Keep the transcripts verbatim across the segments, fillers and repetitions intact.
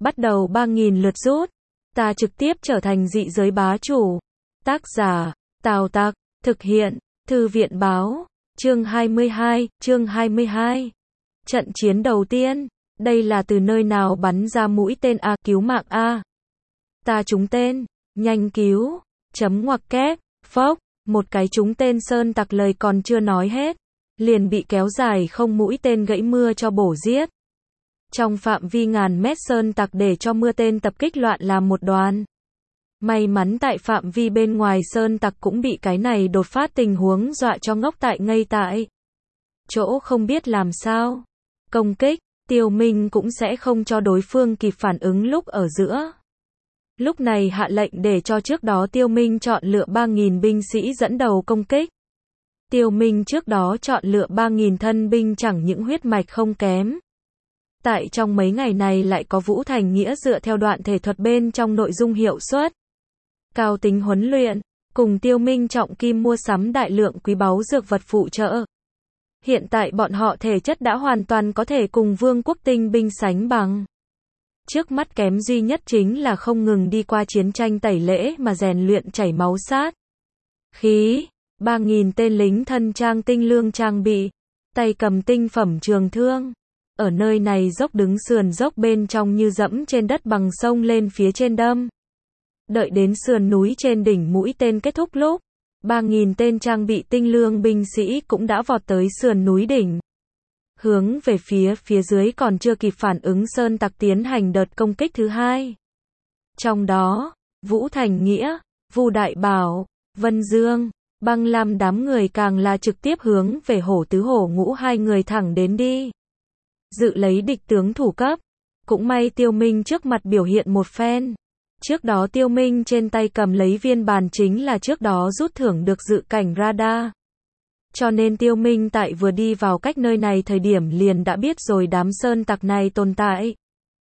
bắt đầu ba nghìn lượt rút. Ta trực tiếp trở thành dị giới bá chủ. Tác giả, Tào Tặc, thực hiện, Thư viện Báo, chương hai mươi hai, chương hai mươi hai. Trận chiến đầu tiên, đây là từ nơi nào bắn ra mũi tên A, cứu mạng A. Ta trúng tên, nhanh cứu, chấm ngoặc kép, phốc, một cái trúng tên sơn tặc lời còn chưa nói hết, liền bị kéo dài không mũi tên gãy mưa cho bổ giết. Trong phạm vi ngàn mét sơn tặc để cho mưa tên tập kích loạn làm một đoàn. May mắn tại phạm vi bên ngoài sơn tặc cũng bị cái này đột phát tình huống dọa cho ngốc tại ngây tại chỗ không biết làm sao công kích, Tiêu Minh cũng sẽ không cho đối phương kịp phản ứng lúc ở giữa. Lúc này hạ lệnh để cho trước đó Tiêu Minh chọn lựa ba nghìn binh sĩ dẫn đầu công kích. Tiêu Minh trước đó chọn lựa ba nghìn thân binh chẳng những huyết mạch không kém. Tại trong mấy ngày này lại có Vũ Thành Nghĩa dựa theo đoạn thể thuật bên trong nội dung hiệu suất cao tính huấn luyện, cùng Tiêu Minh trọng kim mua sắm đại lượng quý báu dược vật phụ trợ. Hiện tại bọn họ thể chất đã hoàn toàn có thể cùng Vương quốc tinh binh sánh bằng. Trước mắt kém duy nhất chính là không ngừng đi qua chiến tranh tẩy lễ mà rèn luyện chảy máu sát khí. ba nghìn tên lính thân trang tinh lương trang bị, tay cầm tinh phẩm trường thương. Ở nơi này dốc đứng sườn dốc bên trong như dẫm trên đất bằng sông lên phía trên đâm. Đợi đến sườn núi trên đỉnh mũi tên kết thúc lúc, ba nghìn tên trang bị tinh lương binh sĩ cũng đã vọt tới sườn núi đỉnh. Hướng về phía phía dưới còn chưa kịp phản ứng sơn tặc tiến hành đợt công kích thứ hai. Trong đó, Vũ Thành Nghĩa, Vu Đại Bảo, Vân Dương, Băng Lam đám người càng là trực tiếp hướng về Hổ Tứ Hổ Ngũ hai người thẳng đến đi. Dự lấy địch tướng thủ cấp. Cũng may Tiêu Minh trước mặt biểu hiện một phen. Trước đó Tiêu Minh trên tay cầm lấy viên bàn chính là trước đó rút thưởng được dự cảnh radar. Cho nên Tiêu Minh tại vừa đi vào cách nơi này thời điểm liền đã biết rồi đám sơn tặc này tồn tại.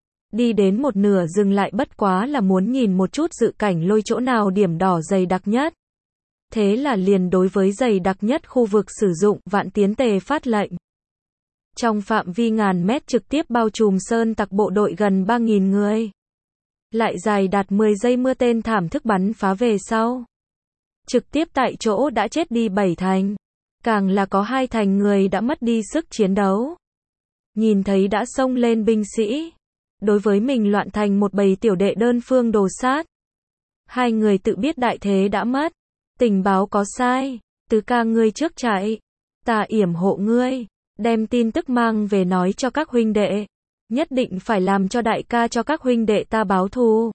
Đi đến một nửa dừng lại bất quá là muốn nhìn một chút dự cảnh lôi chỗ nào điểm đỏ dày đặc nhất. Thế là liền đối với dày đặc nhất khu vực sử dụng vạn tiến tề phát lệnh. Trong phạm vi ngàn mét trực tiếp bao trùm sơn tặc bộ đội gần ba nghìn người. Lại dài đạt mười giây mưa tên thảm thức bắn phá về sau. Trực tiếp tại chỗ đã chết đi bảy thành. Càng là có hai thành người đã mất đi sức chiến đấu. Nhìn thấy đã xông lên binh sĩ. Đối với mình loạn thành một bầy tiểu đệ đơn phương đồ sát. Hai người tự biết đại thế đã mất. Tình báo có sai. Tứ ca ngươi trước chạy. Ta yểm hộ ngươi. Đem tin tức mang về nói cho các huynh đệ. Nhất định phải làm cho đại ca cho các huynh đệ ta báo thù.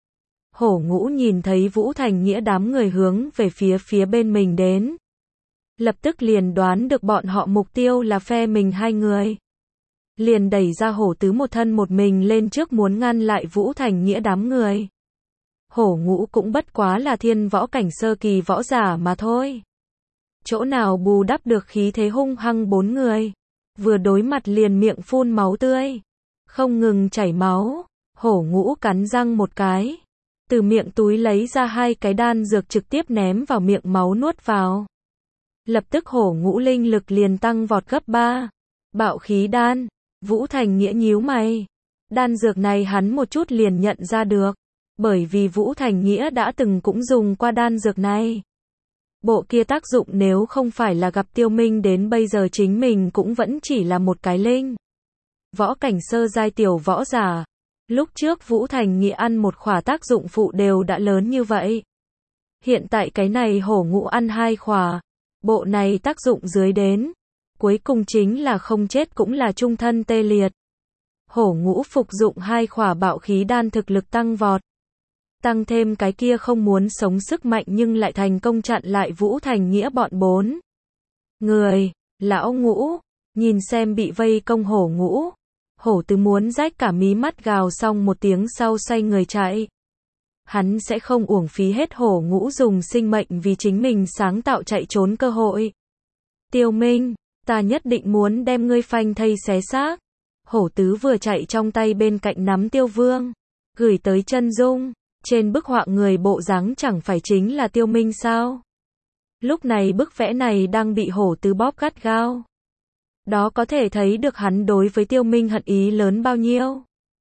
Hổ Ngũ nhìn thấy Vũ Thành Nghĩa đám người hướng về phía phía bên mình đến. Lập tức liền đoán được bọn họ mục tiêu là phe mình hai người. Liền đẩy ra Hổ Tứ một thân một mình lên trước muốn ngăn lại Vũ Thành Nghĩa đám người. Hổ Ngũ cũng bất quá là thiên võ cảnh sơ kỳ võ giả mà thôi. Chỗ nào bù đắp được khí thế hung hăng bốn người. Vừa đối mặt liền miệng phun máu tươi. Không ngừng chảy máu. Hổ Ngũ cắn răng một cái. Từ miệng túi lấy ra hai cái đan dược trực tiếp ném vào miệng máu nuốt vào. Lập tức Hổ Ngũ linh lực liền tăng vọt gấp ba. Bạo khí đan. Vũ Thành Nghĩa nhíu mày. Đan dược này hắn một chút liền nhận ra được. Bởi vì Vũ Thành Nghĩa đã từng cũng dùng qua đan dược này. Bộ kia tác dụng nếu không phải là gặp Tiêu Minh đến bây giờ chính mình cũng vẫn chỉ là một cái linh. Võ cảnh sơ giai tiểu võ giả. Lúc trước Vũ Thành Nghĩa ăn một khỏa tác dụng phụ đều đã lớn như vậy. Hiện tại cái này Hổ Ngũ ăn hai khỏa. Bộ này tác dụng dưới đến. Cuối cùng chính là không chết cũng là trung thân tê liệt. Hổ Ngũ phục dụng hai khỏa bạo khí đan thực lực tăng vọt. Tăng thêm cái kia không muốn sống sức mạnh nhưng lại thành công chặn lại Vũ Thành Nghĩa bọn bốn người. Lão Ngũ, nhìn xem bị vây công Hổ Ngũ. Hổ Tứ muốn rách cả mí mắt gào xong một tiếng sau xoay người chạy. Hắn sẽ không uổng phí hết Hổ Ngũ dùng sinh mệnh vì chính mình sáng tạo chạy trốn cơ hội. Tiêu Minh, ta nhất định muốn đem ngươi phanh thây xé xác. Hổ Tứ vừa chạy trong tay bên cạnh nắm Tiêu Vương. Gửi tới chân dung. Trên bức họa người bộ dáng chẳng phải chính là Tiêu Minh sao? Lúc này bức vẽ này đang bị Hổ Tứ bóp gắt gao. Đó có thể thấy được hắn đối với Tiêu Minh hận ý lớn bao nhiêu.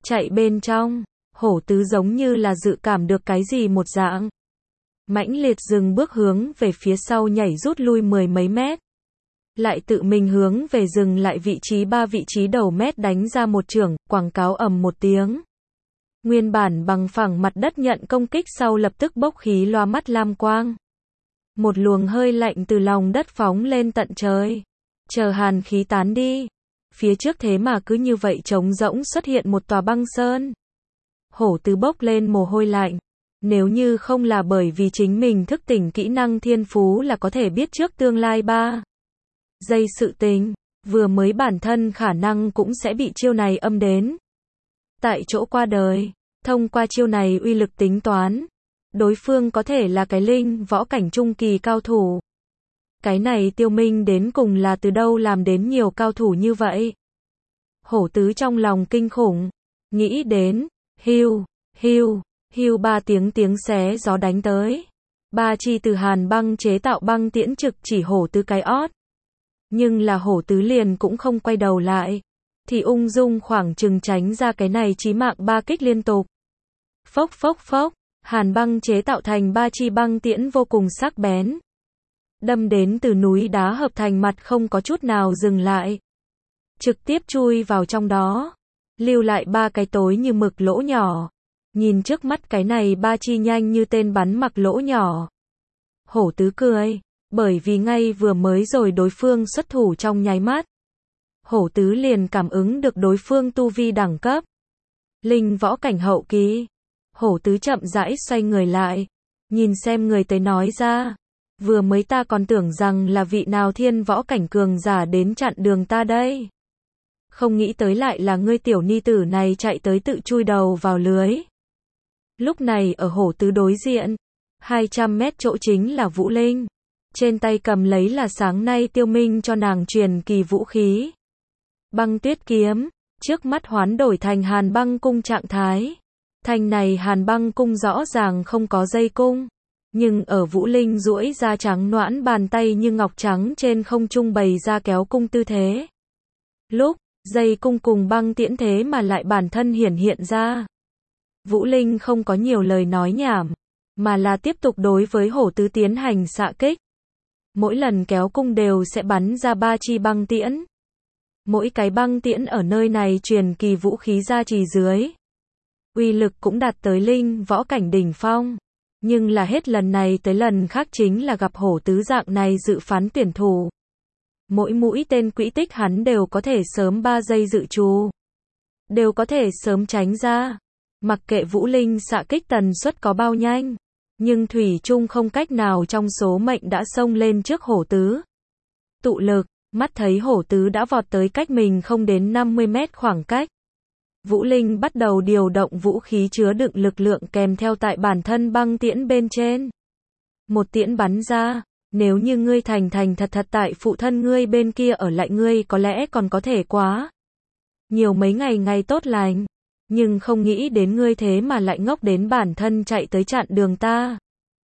Chạy bên trong, hổ tứ giống như là dự cảm được cái gì một dạng. Mãnh liệt dừng bước hướng về phía sau nhảy rút lui mười mấy mét. Lại tự mình hướng về dừng lại vị trí ba vị trí đầu mét đánh ra một chưởng, quảng cáo ầm một tiếng. Nguyên bản bằng phẳng mặt đất nhận công kích sau lập tức bốc khí loa mắt lam quang. Một luồng hơi lạnh từ lòng đất phóng lên tận trời. Chờ hàn khí tán đi. Phía trước thế mà cứ như vậy trống rỗng xuất hiện một tòa băng sơn. Hổ tứ bốc lên mồ hôi lạnh. Nếu như không là bởi vì chính mình thức tỉnh kỹ năng thiên phú là có thể biết trước tương lai ba giây sự tình, vừa mới bản thân khả năng cũng sẽ bị chiêu này âm đến. Tại chỗ qua đời, thông qua chiêu này uy lực tính toán, đối phương có thể là cái linh võ cảnh trung kỳ cao thủ. Cái này Tiêu Minh đến cùng là từ đâu làm đến nhiều cao thủ như vậy? Hổ tứ trong lòng kinh khủng, nghĩ đến, hiu, hiu, hiu ba tiếng tiếng xé gió đánh tới. Ba chi từ hàn băng chế tạo băng tiễn trực chỉ hổ tứ cái ót. Nhưng là hổ tứ liền cũng không quay đầu lại. Thì ung dung khoảng chừng tránh ra cái này chí mạng ba kích liên tục. Phốc phốc phốc, hàn băng chế tạo thành ba chi băng tiễn vô cùng sắc bén. Đâm đến từ núi đá hợp thành mặt không có chút nào dừng lại. Trực tiếp chui vào trong đó. Lưu lại ba cái tối như mực lỗ nhỏ. Nhìn trước mắt cái này ba chi nhanh như tên bắn mặc lỗ nhỏ. Hổ tứ cười, bởi vì ngay vừa mới rồi đối phương xuất thủ trong nháy mắt. Hổ tứ liền cảm ứng được đối phương tu vi đẳng cấp. Linh võ cảnh hậu kỳ. Hổ tứ chậm rãi xoay người lại. Nhìn xem người tới nói ra. Vừa mới ta còn tưởng rằng là vị nào thiên võ cảnh cường giả đến chặn đường ta đây. Không nghĩ tới lại là ngươi tiểu ni tử này chạy tới tự chui đầu vào lưới. Lúc này ở hổ tứ đối diện, hai trăm mét chỗ chính là Vũ Linh. Trên tay cầm lấy là sáng nay Tiêu Minh cho nàng truyền kỳ vũ khí. Băng tuyết kiếm, trước mắt hoán đổi thành hàn băng cung trạng thái. Thanh này hàn băng cung rõ ràng không có dây cung. Nhưng ở Vũ Linh duỗi ra trắng noãn bàn tay như ngọc trắng trên không trung bày ra kéo cung tư thế. Lúc, dây cung cùng băng tiễn thế mà lại bản thân hiển hiện ra. Vũ Linh không có nhiều lời nói nhảm, mà là tiếp tục đối với hổ tứ tiến hành xạ kích. Mỗi lần kéo cung đều sẽ bắn ra ba chi băng tiễn. Mỗi cái băng tiễn ở nơi này truyền kỳ vũ khí ra trì dưới. Uy lực cũng đạt tới linh võ cảnh đỉnh phong. Nhưng là hết lần này tới lần khác chính là gặp hổ tứ dạng này dự phán tuyển thủ. Mỗi mũi tên quỹ tích hắn đều có thể sớm ba giây dự trù. Đều có thể sớm tránh ra. Mặc kệ Vũ Linh xạ kích tần suất có bao nhanh. Nhưng thủy chung không cách nào trong số mệnh đã xông lên trước hổ tứ. Tụ lực, mắt thấy hổ tứ đã vọt tới cách mình không đến năm mươi mét khoảng cách. Vũ Linh bắt đầu điều động vũ khí chứa đựng lực lượng kèm theo tại bản thân băng tiễn bên trên. Một tiễn bắn ra, nếu như ngươi thành thành thật thật tại phụ thân ngươi bên kia ở lại ngươi có lẽ còn có thể quá. Nhiều mấy ngày ngày tốt lành. Nhưng không nghĩ đến ngươi thế mà lại ngốc đến bản thân chạy tới chặn đường ta.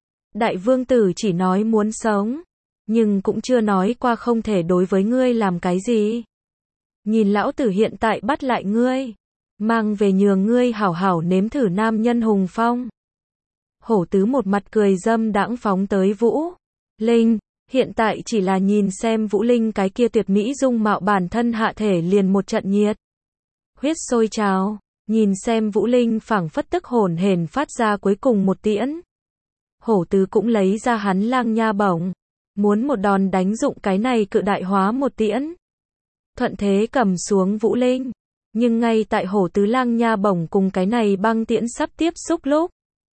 Đại vương tử chỉ nói muốn sống. Nhưng cũng chưa nói qua không thể đối với ngươi làm cái gì. Nhìn lão tử hiện tại bắt lại ngươi. Mang về nhường ngươi hảo hảo nếm thử nam nhân hùng phong. Hổ tứ một mặt cười dâm đãng phóng tới Vũ Linh. Hiện tại chỉ là nhìn xem Vũ Linh cái kia tuyệt mỹ dung mạo bản thân hạ thể liền một trận nhiệt. Huyết sôi trào. Nhìn xem Vũ Linh phảng phất tức hồn hển phát ra cuối cùng một tiễn. Hổ tứ cũng lấy ra hắn lang nha bổng. Muốn một đòn đánh dụng cái này cự đại hóa một tiễn. Thuận thế cầm xuống Vũ Linh. Nhưng ngay tại hổ tứ lang nha bổng cùng cái này băng tiễn sắp tiếp xúc lúc.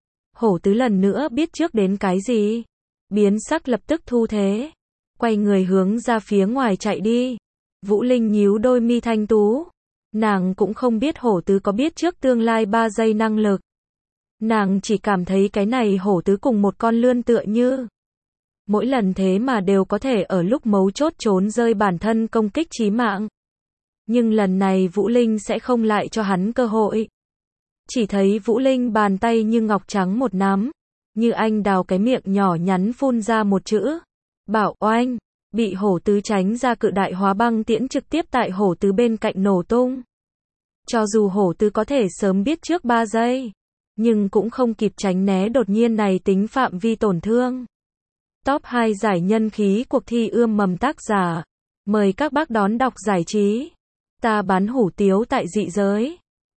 Hổ tứ lần nữa biết trước đến cái gì. Biến sắc lập tức thu thế. Quay người hướng ra phía ngoài chạy đi. Vũ Linh nhíu đôi mi thanh tú. Nàng cũng không biết hổ tứ có biết trước tương lai ba giây năng lực. Nàng chỉ cảm thấy cái này hổ tứ cùng một con lươn tựa như. Mỗi lần thế mà đều có thể ở lúc mấu chốt trốn rơi bản thân công kích chí mạng. Nhưng lần này Vũ Linh sẽ không lại cho hắn cơ hội. Chỉ thấy Vũ Linh bàn tay như ngọc trắng một nắm. Như anh đào cái miệng nhỏ nhắn phun ra một chữ. Bảo oanh. Bị hổ tứ tránh ra cự đại hóa băng tiễn trực tiếp tại hổ tứ bên cạnh nổ tung. Cho dù hổ tư có thể sớm biết trước ba giây, nhưng cũng không kịp tránh né đột nhiên này tính phạm vi tổn thương. Top hai giải nhân khí cuộc thi ươm mầm tác giả. Mời các bác đón đọc giải trí. Ta bán hủ tiếu tại dị giới.